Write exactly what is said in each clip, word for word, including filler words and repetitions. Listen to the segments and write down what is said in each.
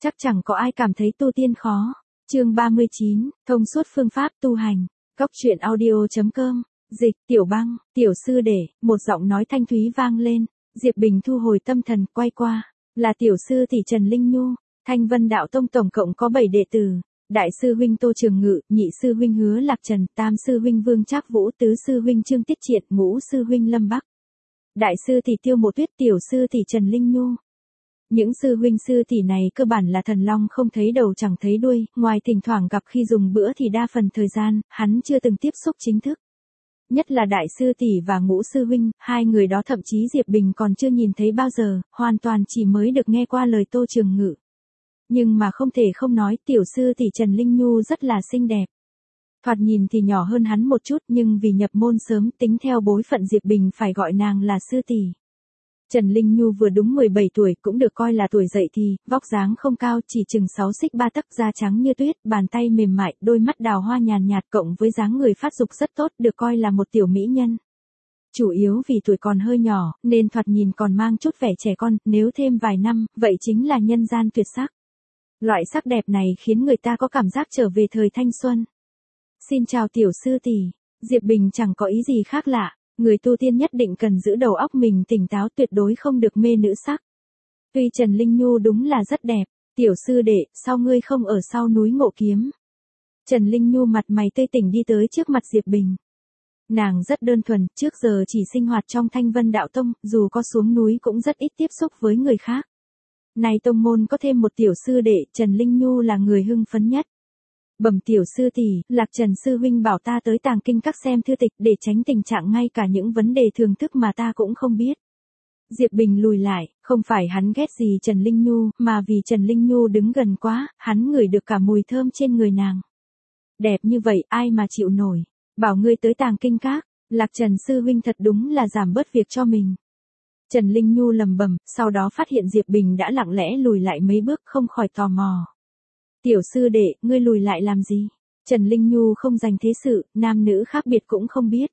Chắc chẳng có ai cảm thấy tu tiên khó. Chương ba mươi chín, thông suốt phương pháp tu hành. Góc truyện audio chấm com. Dịch, Tiểu Băng, tiểu sư đệ, một giọng nói thanh thúy vang lên. Diệp Bình thu hồi tâm thần, quay qua, là tiểu sư tỷ Trần Linh Nhu. Thanh Vân Đạo Tông tổng cộng có bảy đệ tử. Đại sư huynh Tô Trường Ngự, nhị sư huynh Hứa Lạc Trần, tam sư huynh Vương Trác Vũ, tứ sư huynh Trương Tiết Triệt, ngũ sư huynh Lâm Bắc. Đại sư tỷ Tiêu Mộ Tuyết, tiểu sư tỷ Trần Linh Nhu. Những sư huynh sư tỷ này cơ bản là thần long không thấy đầu chẳng thấy đuôi, ngoài thỉnh thoảng gặp khi dùng bữa thì đa phần thời gian, hắn chưa từng tiếp xúc chính thức. Nhất là đại sư tỷ và ngũ sư huynh, hai người đó thậm chí Diệp Bình còn chưa nhìn thấy bao giờ, hoàn toàn chỉ mới được nghe qua lời Tô Trường Ngự. Nhưng mà không thể không nói tiểu sư tỷ Trần Linh Nhu rất là xinh đẹp. Thoạt nhìn thì nhỏ hơn hắn một chút nhưng vì nhập môn sớm tính theo bối phận Diệp Bình phải gọi nàng là sư tỷ. Trần Linh Nhu vừa đúng mười bảy tuổi cũng được coi là tuổi dậy thì, vóc dáng không cao chỉ chừng sáu xích ba tấc, da trắng như tuyết, bàn tay mềm mại, đôi mắt đào hoa nhàn nhạt cộng với dáng người phát dục rất tốt được coi là một tiểu mỹ nhân. Chủ yếu vì tuổi còn hơi nhỏ, nên thoạt nhìn còn mang chút vẻ trẻ con, nếu thêm vài năm, vậy chính là nhân gian tuyệt sắc. Loại sắc đẹp này khiến người ta có cảm giác trở về thời thanh xuân. Xin chào tiểu sư tỷ. Diệp Bình chẳng có ý gì khác lạ. Người tu tiên nhất định cần giữ đầu óc mình tỉnh táo, tuyệt đối không được mê nữ sắc. Tuy Trần Linh Nhu đúng là rất đẹp, tiểu sư đệ, sao ngươi không ở sau núi Ngộ Kiếm? Trần Linh Nhu mặt mày tươi tỉnh đi tới trước mặt Diệp Bình. Nàng rất đơn thuần, trước giờ chỉ sinh hoạt trong Thanh Vân Đạo Tông, dù có xuống núi cũng rất ít tiếp xúc với người khác. Này tông môn có thêm một tiểu sư đệ, Trần Linh Nhu là người hưng phấn nhất. Bẩm tiểu sư tỷ, Lạc Trần sư huynh bảo ta tới Tàng Kinh Các xem thư tịch để tránh tình trạng ngay cả những vấn đề thường thức mà ta cũng không biết. Diệp Bình lùi lại, không phải hắn ghét gì Trần Linh Nhu, mà vì Trần Linh Nhu đứng gần quá, hắn ngửi được cả mùi thơm trên người nàng. Đẹp như vậy ai mà chịu nổi, bảo ngươi tới Tàng Kinh Các, Lạc Trần sư huynh thật đúng là giảm bớt việc cho mình. Trần Linh Nhu lầm bầm, sau đó phát hiện Diệp Bình đã lặng lẽ lùi lại mấy bước không khỏi tò mò. Tiểu sư đệ, ngươi lùi lại làm gì? Trần Linh Nhu không dành thế sự, nam nữ khác biệt cũng không biết.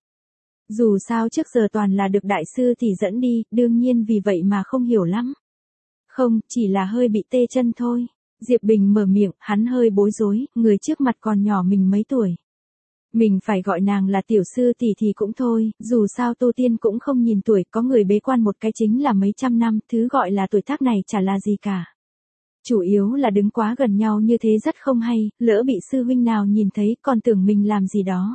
Dù sao trước giờ toàn là được đại sư thì dẫn đi, đương nhiên vì vậy mà không hiểu lắm. Không, chỉ là hơi bị tê chân thôi. Diệp Bình mở miệng, hắn hơi bối rối, người trước mặt còn nhỏ mình mấy tuổi. Mình phải gọi nàng là tiểu sư tỷ thì cũng thôi, dù sao tu tiên cũng không nhìn tuổi, có người bế quan một cái chính là mấy trăm năm, thứ gọi là tuổi tác này chả là gì cả. Chủ yếu là đứng quá gần nhau như thế rất không hay, lỡ bị sư huynh nào nhìn thấy còn tưởng mình làm gì đó.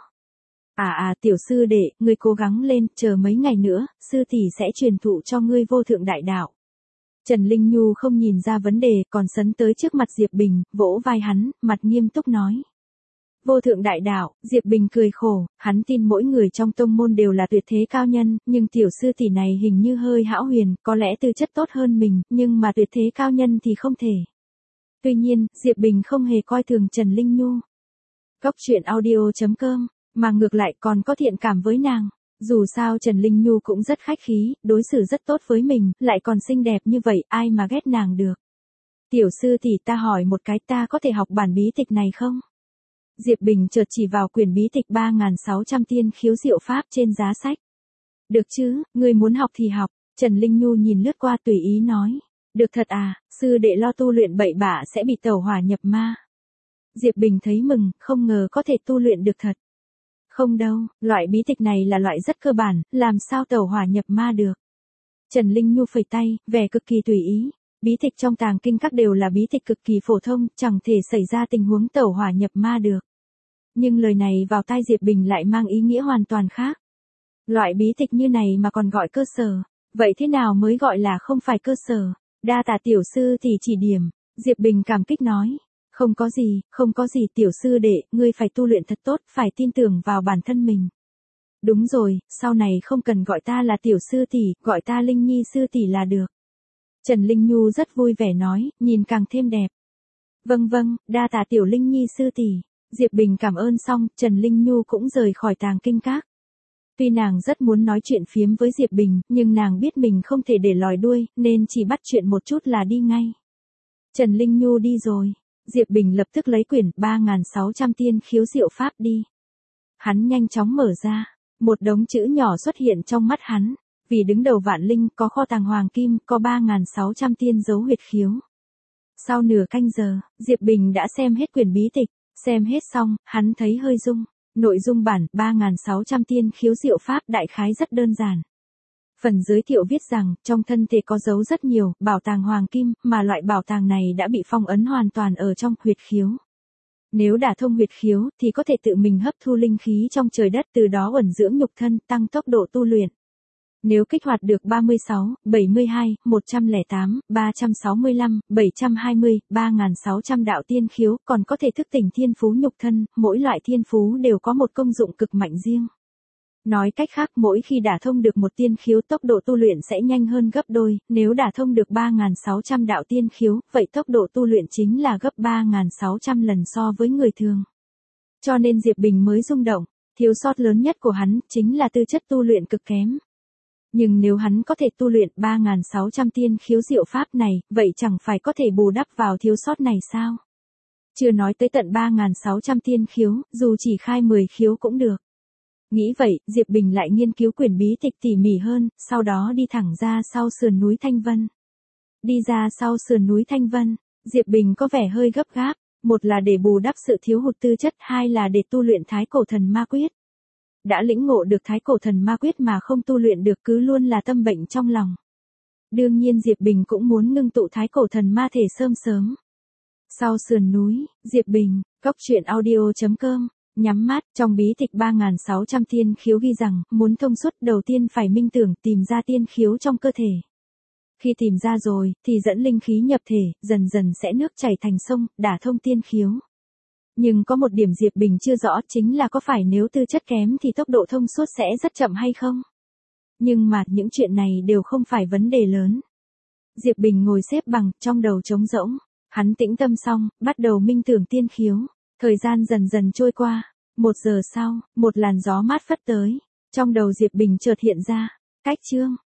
À à tiểu sư đệ, ngươi cố gắng lên, chờ mấy ngày nữa, sư tỷ sẽ truyền thụ cho ngươi vô thượng đại đạo. Trần Linh Nhu không nhìn ra vấn đề, còn sấn tới trước mặt Diệp Bình, vỗ vai hắn, mặt nghiêm túc nói. Vô thượng đại đạo, Diệp Bình cười khổ, hắn tin mỗi người trong tông môn đều là tuyệt thế cao nhân, nhưng tiểu sư tỷ này hình như hơi hão huyền, có lẽ tư chất tốt hơn mình, nhưng mà tuyệt thế cao nhân thì không thể. Tuy nhiên, Diệp Bình không hề coi thường Trần Linh Nhu. Góc truyện audio chấm com, mà ngược lại còn có thiện cảm với nàng. Dù sao Trần Linh Nhu cũng rất khách khí, đối xử rất tốt với mình, lại còn xinh đẹp như vậy, ai mà ghét nàng được. Tiểu sư tỷ ta hỏi một cái, ta có thể học bản bí tịch này không? Diệp Bình chợt chỉ vào quyển bí tịch ba nghìn sáu trăm tiên khiếu diệu pháp trên giá sách. Được chứ, ngươi muốn học thì học. Trần Linh Nhu nhìn lướt qua tùy ý nói. Được thật à, sư đệ lo tu luyện bậy bạ sẽ bị tẩu hỏa nhập ma. Diệp Bình thấy mừng, không ngờ có thể tu luyện được thật. Không đâu, loại bí tịch này là loại rất cơ bản, làm sao tẩu hỏa nhập ma được. Trần Linh Nhu phẩy tay, vẻ cực kỳ tùy ý. Bí tịch trong Tàng Kinh Các đều là bí tịch cực kỳ phổ thông, chẳng thể xảy ra tình huống tẩu hỏa nhập ma được. Nhưng lời này vào tai Diệp Bình lại mang ý nghĩa hoàn toàn khác. Loại bí tịch như này mà còn gọi cơ sở, vậy thế nào mới gọi là không phải cơ sở? Đa tạ tiểu sư thì chỉ điểm, Diệp Bình cảm kích nói. Không có gì, không có gì tiểu sư đệ, ngươi phải tu luyện thật tốt, phải tin tưởng vào bản thân mình. Đúng rồi, sau này không cần gọi ta là tiểu sư tỷ, gọi ta Linh Nhi sư tỷ là được. Trần Linh Nhu rất vui vẻ nói, nhìn càng thêm đẹp. Vâng vâng, đa tạ tiểu Linh Nhi sư tỷ. Diệp Bình cảm ơn xong, Trần Linh Nhu cũng rời khỏi Tàng Kinh Các. Tuy nàng rất muốn nói chuyện phiếm với Diệp Bình, nhưng nàng biết mình không thể để lòi đuôi, nên chỉ bắt chuyện một chút là đi ngay. Trần Linh Nhu đi rồi. Diệp Bình lập tức lấy quyển ba nghìn sáu trăm tiên khiếu diệu pháp đi. Hắn nhanh chóng mở ra, một đống chữ nhỏ xuất hiện trong mắt hắn. Vì đứng đầu vạn linh, có kho tàng hoàng kim, có ba nghìn sáu trăm tiên dấu huyệt khiếu. Sau nửa canh giờ, Diệp Bình đã xem hết quyển bí tịch, xem hết xong, hắn thấy hơi rung. Nội dung bản ba nghìn sáu trăm tiên khiếu diệu pháp đại khái rất đơn giản. Phần giới thiệu viết rằng, trong thân thể có giấu rất nhiều bảo tàng hoàng kim, mà loại bảo tàng này đã bị phong ấn hoàn toàn ở trong huyệt khiếu. Nếu đả thông huyệt khiếu, thì có thể tự mình hấp thu linh khí trong trời đất, từ đó ẩn dưỡng nhục thân, tăng tốc độ tu luyện. Nếu kích hoạt được ba mươi sáu, bảy mươi hai, một không tám, ba sáu lăm, bảy hai mươi, ba nghìn sáu trăm đạo tiên khiếu, còn có thể thức tỉnh thiên phú nhục thân, mỗi loại thiên phú đều có một công dụng cực mạnh riêng. Nói cách khác, mỗi khi đả thông được một tiên khiếu, tốc độ tu luyện sẽ nhanh hơn gấp đôi, nếu đả thông được ba nghìn sáu trăm đạo tiên khiếu, vậy tốc độ tu luyện chính là gấp ba nghìn sáu trăm lần so với người thường. Cho nên Diệp Bình mới rung động, thiếu sót lớn nhất của hắn chính là tư chất tu luyện cực kém. Nhưng nếu hắn có thể tu luyện ba nghìn sáu trăm tiên khiếu diệu pháp này, vậy chẳng phải có thể bù đắp vào thiếu sót này sao? Chưa nói tới tận ba nghìn sáu trăm tiên khiếu, dù chỉ khai mười khiếu cũng được. Nghĩ vậy, Diệp Bình lại nghiên cứu quyển bí tịch tỉ mỉ hơn, sau đó đi thẳng ra sau sườn núi Thanh Vân. Đi ra sau sườn núi Thanh Vân, Diệp Bình có vẻ hơi gấp gáp, một là để bù đắp sự thiếu hụt tư chất, hai là để tu luyện Thái Cổ Thần Ma Quyết. Đã lĩnh ngộ được Thái Cổ Thần Ma Quyết mà không tu luyện được cứ luôn là tâm bệnh trong lòng. Đương nhiên Diệp Bình cũng muốn ngưng tụ Thái Cổ Thần Ma thể sớm sớm. Sau sườn núi, Diệp Bình, góc truyện audio chấm com, nhắm mắt, trong bí tịch ba nghìn sáu trăm tiên khiếu ghi rằng, muốn thông suốt đầu tiên phải minh tưởng tìm ra tiên khiếu trong cơ thể. Khi tìm ra rồi, thì dẫn linh khí nhập thể, dần dần sẽ nước chảy thành sông, đả thông tiên khiếu. Nhưng có một điểm Diệp Bình chưa rõ, chính là có phải nếu tư chất kém thì tốc độ thông suốt sẽ rất chậm hay không? Nhưng mà, những chuyện này đều không phải vấn đề lớn. Diệp Bình ngồi xếp bằng, trong đầu trống rỗng. Hắn tĩnh tâm xong, bắt đầu minh tưởng tiên khiếu. Thời gian dần dần trôi qua. Một giờ sau, một làn gió mát phất tới. Trong đầu Diệp Bình chợt hiện ra. Cách chương.